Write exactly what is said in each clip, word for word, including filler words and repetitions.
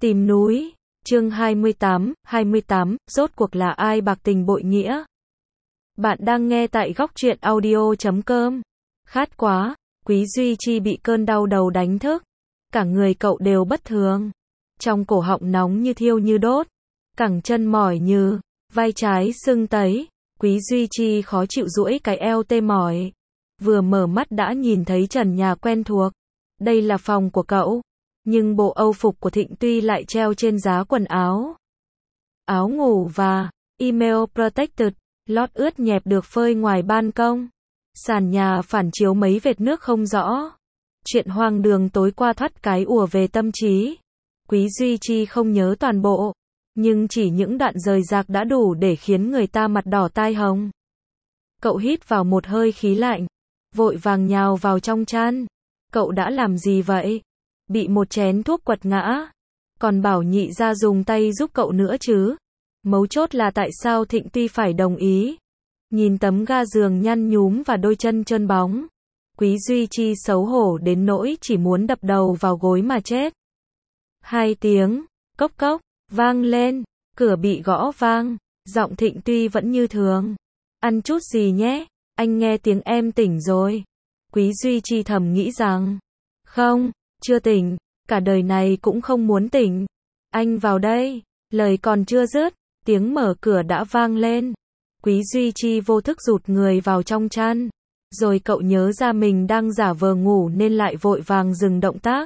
Tìm núi, chương hai mươi tám, hai mươi tám, rốt cuộc là ai bạc tình bội nghĩa? Bạn đang nghe tại góc truyện audio chấm com. Khát quá, Quý Duy Chi bị cơn đau đầu đánh thức. Cả người cậu đều bất thường. Trong cổ họng nóng như thiêu như đốt. Cẳng chân mỏi như, vai trái sưng tấy. Quý Duy Chi khó chịu duỗi cái eo tê mỏi. Vừa mở mắt đã nhìn thấy trần nhà quen thuộc. Đây là phòng của cậu. Nhưng bộ âu phục của Thịnh Tuy lại treo trên giá quần áo. Áo ngủ và email protected, lót ướt nhẹp được phơi ngoài ban công. Sàn nhà phản chiếu mấy vệt nước không rõ. Chuyện hoang đường tối qua thoát cái ùa về tâm trí. Quý Duy Chi không nhớ toàn bộ, nhưng chỉ những đoạn rời rạc đã đủ để khiến người ta mặt đỏ tai hồng. Cậu hít vào một hơi khí lạnh, vội vàng nhào vào trong chăn. Cậu đã làm gì vậy? Bị một chén thuốc quật ngã. Còn bảo nhị ra dùng tay giúp cậu nữa chứ. Mấu chốt là tại sao Thịnh Tuy phải đồng ý. Nhìn tấm ga giường nhăn nhúm và đôi chân trơn bóng. Quý Duy Chi xấu hổ đến nỗi chỉ muốn đập đầu vào gối mà chết. Hai tiếng, cốc cốc, vang lên. Cửa bị gõ vang. Giọng Thịnh Tuy vẫn như thường. Ăn chút gì nhé, anh nghe tiếng em tỉnh rồi. Quý Duy Chi thầm nghĩ rằng, không, chưa tỉnh, cả đời này cũng không muốn tỉnh. Anh vào đây, lời còn chưa dứt, tiếng mở cửa đã vang lên. Quý Duy Chi vô thức rụt người vào trong chăn. Rồi cậu nhớ ra mình đang giả vờ ngủ nên lại vội vàng dừng động tác.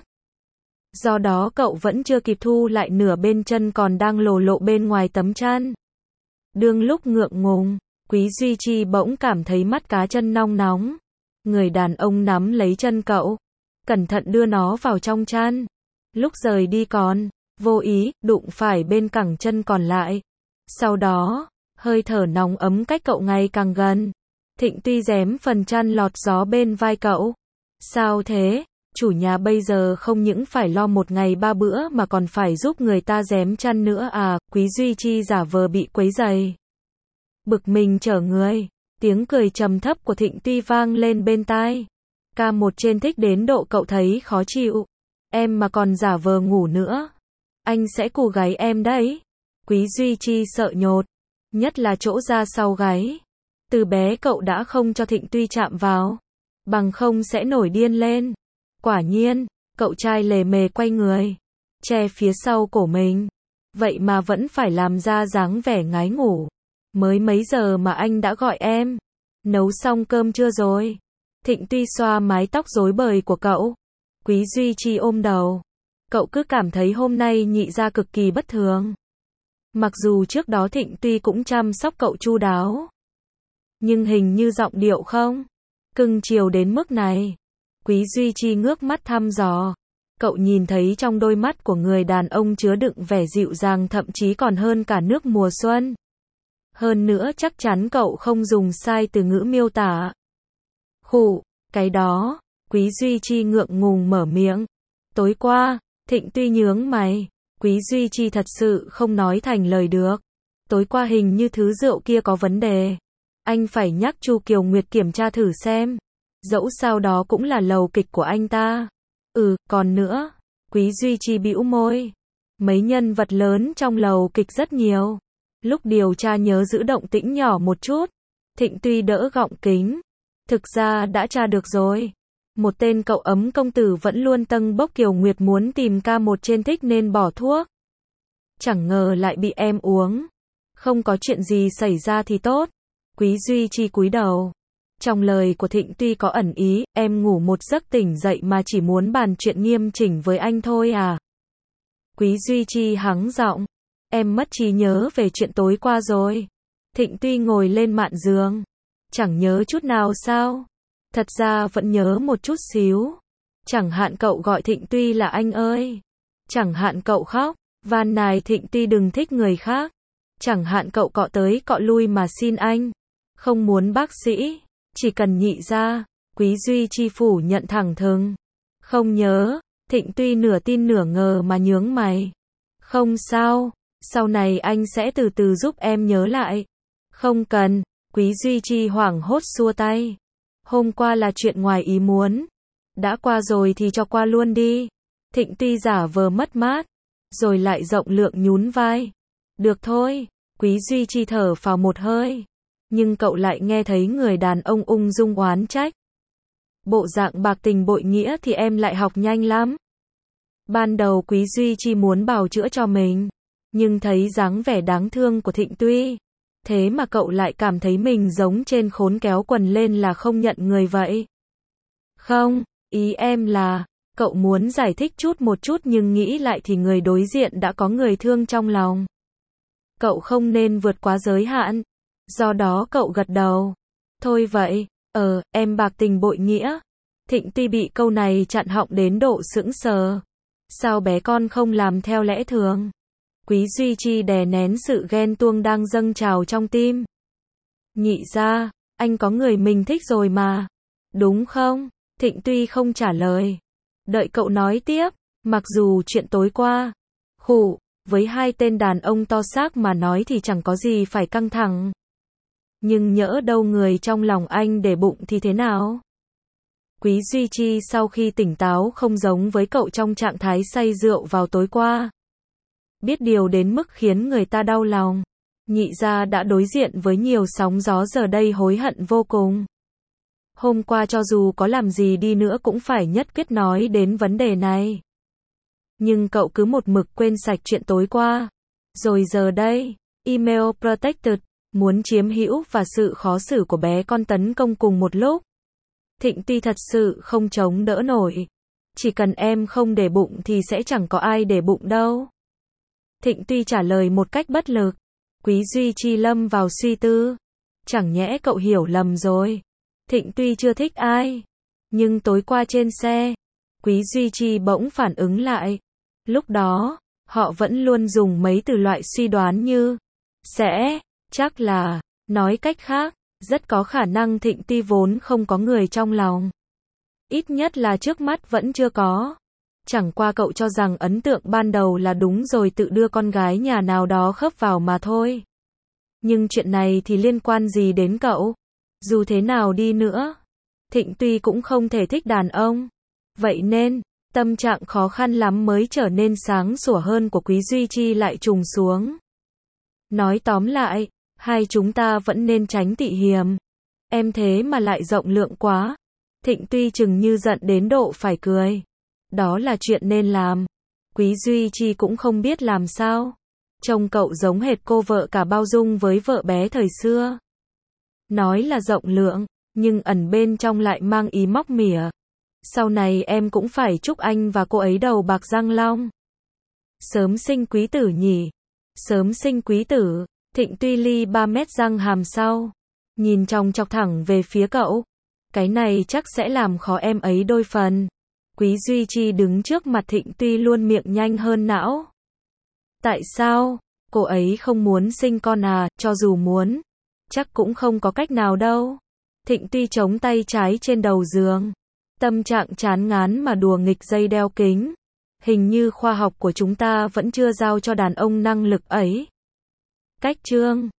Do đó cậu vẫn chưa kịp thu lại nửa bên chân còn đang lồ lộ bên ngoài tấm chăn. Đương lúc ngượng ngùng, Quý Duy Chi bỗng cảm thấy mắt cá chân nong nóng. Người đàn ông nắm lấy chân cậu, cẩn thận đưa nó vào trong chăn. Lúc rời đi còn, vô ý, đụng phải bên cẳng chân còn lại. Sau đó, hơi thở nóng ấm cách cậu ngày càng gần. Thịnh Tuy rém phần chăn lọt gió bên vai cậu. Sao thế? Chủ nhà bây giờ không những phải lo một ngày ba bữa mà còn phải giúp người ta rém chăn nữa à? Quý Duy Chi giả vờ bị quấy rầy. Bực mình trở người. Tiếng cười trầm thấp của Thịnh Tuy vang lên bên tai. Ca một trên thích đến độ cậu thấy khó chịu. Em mà còn giả vờ ngủ nữa, anh sẽ cù gáy em đấy. Quý Duy Chi sợ nhột, nhất là chỗ da sau gáy. Từ bé cậu đã không cho Thịnh Tuy chạm vào, bằng không sẽ nổi điên lên. Quả nhiên, cậu trai lề mề quay người, che phía sau cổ mình. Vậy mà vẫn phải làm ra dáng vẻ ngái ngủ. Mới mấy giờ mà anh đã gọi em? Nấu xong cơm chưa rồi? Thịnh Tuy xoa mái tóc rối bời của cậu. Quý Duy Chi ôm đầu. Cậu cứ cảm thấy hôm nay nhị ra cực kỳ bất thường. Mặc dù trước đó Thịnh Tuy cũng chăm sóc cậu chu đáo, nhưng hình như giọng điệu không cưng chiều đến mức này. Quý Duy Chi ngước mắt thăm dò. Cậu nhìn thấy trong đôi mắt của người đàn ông chứa đựng vẻ dịu dàng, thậm chí còn hơn cả nước mùa xuân. Hơn nữa chắc chắn cậu không dùng sai từ ngữ miêu tả. Khụ, cái đó. Quý Duy Chi ngượng ngùng mở miệng. Tối qua, Thịnh Tuy nhướng mày. Quý Duy Chi thật sự không nói thành lời được. Tối qua hình như thứ rượu kia có vấn đề. Anh phải nhắc Chu Kiều Nguyệt kiểm tra thử xem. Dẫu sao đó cũng là lầu kịch của anh ta. Ừ, còn nữa. Quý Duy Chi bĩu môi. Mấy nhân vật lớn trong lầu kịch rất nhiều. Lúc điều tra nhớ giữ động tĩnh nhỏ một chút. Thịnh Tuy đỡ gọng kính. Thực ra đã tra được rồi. Một tên cậu ấm công tử vẫn luôn tâng bốc Kiều Nguyệt muốn tìm ca một trên thích nên bỏ thuốc. Chẳng ngờ lại bị em uống. Không có chuyện gì xảy ra thì tốt. Quý Duy Chi cúi đầu. Trong lời của Thịnh Tuy có ẩn ý, em ngủ một giấc tỉnh dậy mà chỉ muốn bàn chuyện nghiêm chỉnh với anh thôi à? Quý Duy Chi hắng giọng. Em mất trí nhớ về chuyện tối qua rồi. Thịnh Tuy ngồi lên mạn giường. Chẳng nhớ chút nào sao? Thật ra vẫn nhớ một chút xíu. Chẳng hạn cậu gọi Thịnh Tuy là anh ơi. Chẳng hạn cậu khóc, van nài Thịnh Tuy đừng thích người khác. Chẳng hạn cậu cọ tới cọ lui mà xin anh. Không muốn bác sĩ, chỉ cần nhị ra. Quý Duy Chi phủ nhận thẳng thừng. Không nhớ. Thịnh Tuy nửa tin nửa ngờ mà nhướng mày. Không sao, sau này anh sẽ từ từ giúp em nhớ lại. Không cần. Quý Duy Chi hoảng hốt xua tay. Hôm qua là chuyện ngoài ý muốn. Đã qua rồi thì cho qua luôn đi. Thịnh Tuy giả vờ mất mát. rồi lại rộng lượng nhún vai. Được thôi, Quý Duy Chi thở phào một hơi. Nhưng cậu lại nghe thấy người đàn ông ung dung oán trách. Bộ dạng bạc tình bội nghĩa thì em lại học nhanh lắm. Ban đầu Quý Duy Chi muốn bào chữa cho mình, nhưng thấy dáng vẻ đáng thương của Thịnh Tuy. Thế mà cậu lại cảm thấy mình giống trên khốn kéo quần lên là không nhận người vậy. Không, ý em là, cậu muốn giải thích chút một chút nhưng nghĩ lại thì người đối diện đã có người thương trong lòng. Cậu không nên vượt quá giới hạn. Do đó cậu gật đầu. Thôi vậy, ờ, em bạc tình bội nghĩa. Thịnh Tuy bị câu này chặn họng đến độ sững sờ. Sao bé con không làm theo lẽ thường? Quý Duy Chi đè nén sự ghen tuông đang dâng trào trong tim. Nhị ra, anh có người mình thích rồi mà. Đúng không? Thịnh Tuy không trả lời. Đợi cậu nói tiếp, mặc dù chuyện tối qua, khủ, với hai tên đàn ông to xác mà nói thì chẳng có gì phải căng thẳng. Nhưng nhỡ đâu người trong lòng anh để bụng thì thế nào? Quý Duy Chi sau khi tỉnh táo không giống với cậu trong trạng thái say rượu vào tối qua. Biết điều đến mức khiến người ta đau lòng. Nhị gia đã đối diện với nhiều sóng gió giờ đây hối hận vô cùng. Hôm qua cho dù có làm gì đi nữa cũng phải nhất quyết nói đến vấn đề này. Nhưng cậu cứ một mực quên sạch chuyện tối qua. Rồi giờ đây, email protected, muốn chiếm hữu và sự khó xử của bé con tấn công cùng một lúc. Thịnh Tuy thật sự không chống đỡ nổi. Chỉ cần em không để bụng thì sẽ chẳng có ai để bụng đâu. Thịnh Tuy trả lời một cách bất lực. Quý Duy Chi lâm vào suy tư. Chẳng nhẽ cậu hiểu lầm rồi. Thịnh Tuy chưa thích ai. Nhưng tối qua trên xe, Quý Duy Chi bỗng phản ứng lại. Lúc đó, họ vẫn luôn dùng mấy từ loại suy đoán như sẽ, chắc là, nói cách khác, rất có khả năng Thịnh Tuy vốn không có người trong lòng. Ít nhất là trước mắt vẫn chưa có. Chẳng qua cậu cho rằng ấn tượng ban đầu là đúng rồi tự đưa con gái nhà nào đó khớp vào mà thôi. Nhưng chuyện này thì liên quan gì đến cậu? Dù thế nào đi nữa, Thịnh Tuy cũng không thể thích đàn ông. Vậy nên, tâm trạng khó khăn lắm mới trở nên sáng sủa hơn của Quý Duy Chi lại trùng xuống. Nói tóm lại, hai chúng ta vẫn nên tránh tị hiềm. Em thế mà lại rộng lượng quá. Thịnh Tuy chừng như giận đến độ phải cười. Đó là chuyện nên làm. Quý Duy Chi cũng không biết làm sao. Trông cậu giống hệt cô vợ cả bao dung với vợ bé thời xưa. Nói là rộng lượng, nhưng ẩn bên trong lại mang ý móc mỉa. Sau này em cũng phải chúc anh và cô ấy đầu bạc răng long. Sớm sinh quý tử nhỉ. Sớm sinh quý tử. Thịnh Tuy li ba mét răng hàm sau. Nhìn chòng chọc thẳng về phía cậu. Cái này chắc sẽ làm khó em ấy đôi phần. Quý Duy Chi đứng trước mặt Thịnh Tuy luôn miệng nhanh hơn não. Tại sao? Cô ấy không muốn sinh con à, cho dù muốn. Chắc cũng không có cách nào đâu. Thịnh Tuy chống tay trái trên đầu giường. Tâm trạng chán ngán mà đùa nghịch dây đeo kính. Hình như khoa học của chúng ta vẫn chưa giao cho đàn ông năng lực ấy. Cách chương